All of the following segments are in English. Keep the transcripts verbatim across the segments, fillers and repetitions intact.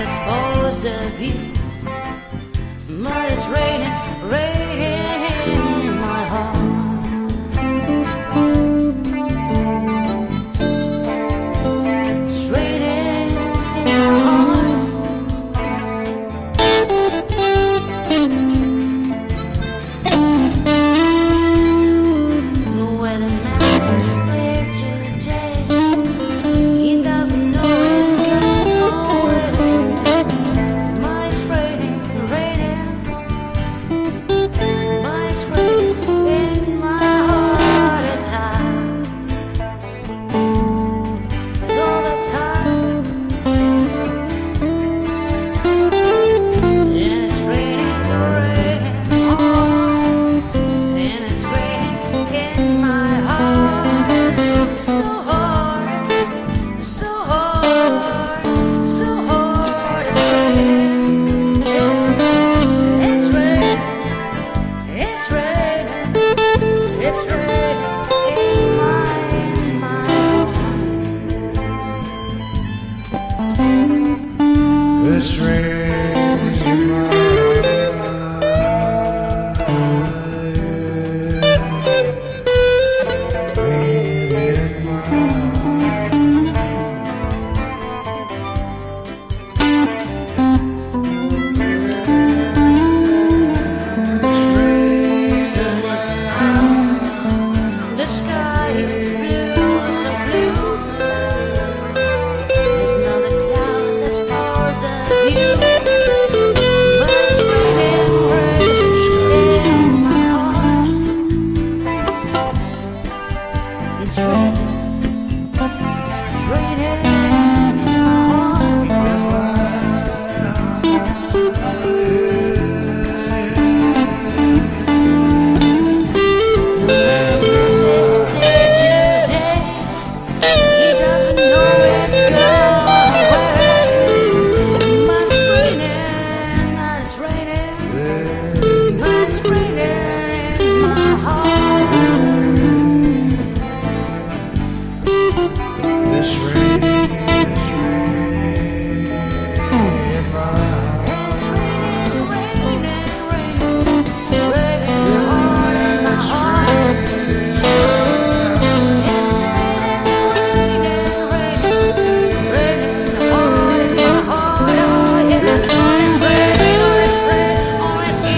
that's supposed to be. But it's raining, raining in my heart. It's raining in my heart. The weatherman is clear today. He doesn't know it's gonna go away. But it's raining, raining. But it's raining in my heart at times. All the time. And it's raining, raining hard. And it's raining in my heart. So hard, so hard, so hard. It's raining, it's raining, it's raining, it's raining in my, in my heart. It's raining in my life. Raining in my The sky is blue, so blue. There's not a cloud that spoils the view. But it's raining, raining in my heart. It's raining, raining in my It's raining in my It's raining, raining, raining, raining hard in my heart. It's raining, raining, raining hard in my heart. Oh yeah, oh it's raining, oh it's raining, oh it's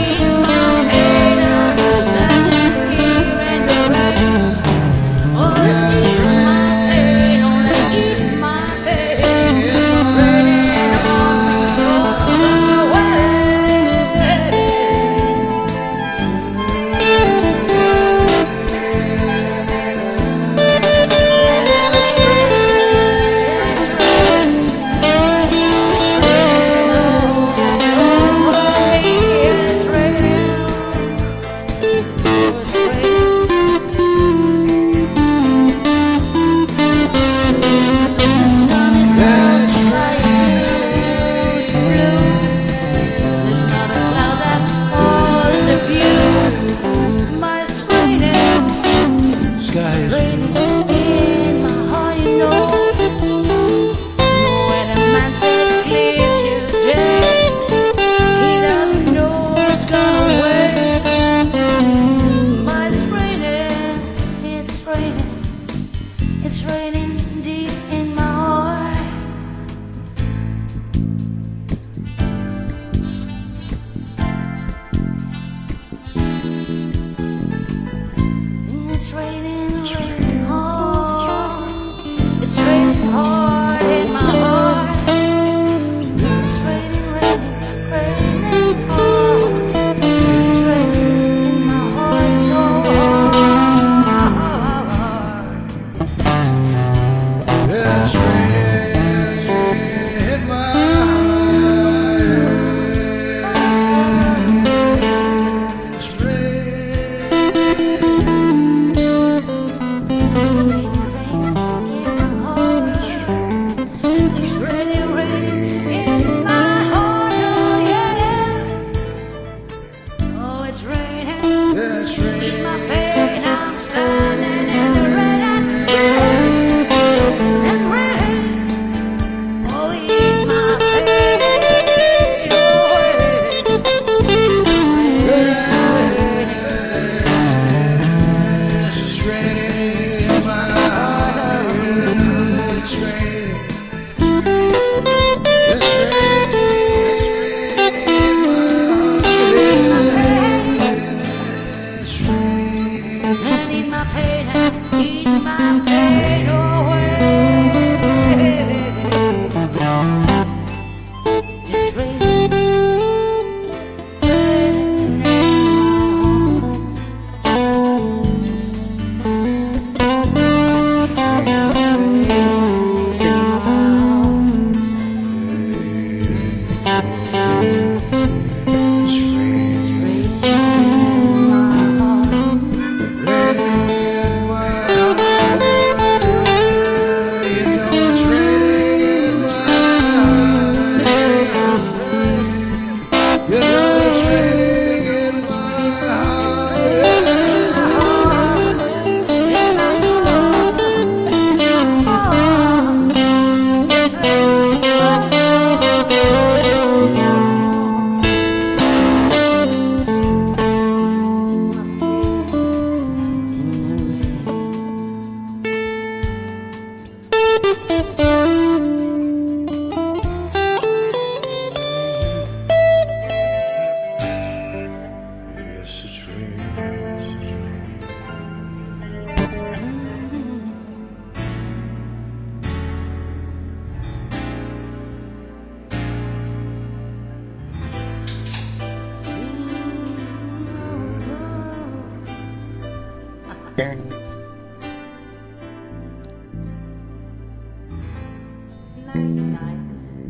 Nice, nice.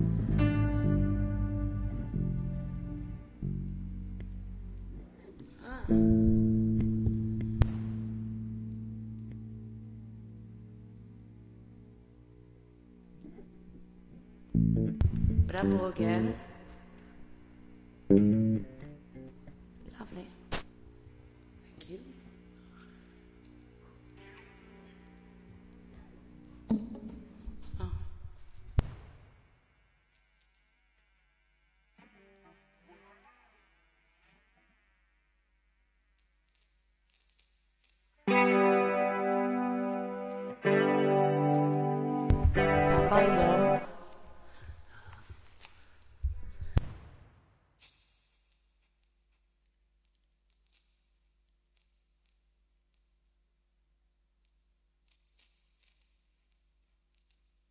Ah. Bravo again. Lovely. Thank you. Oh. Bye, Dom.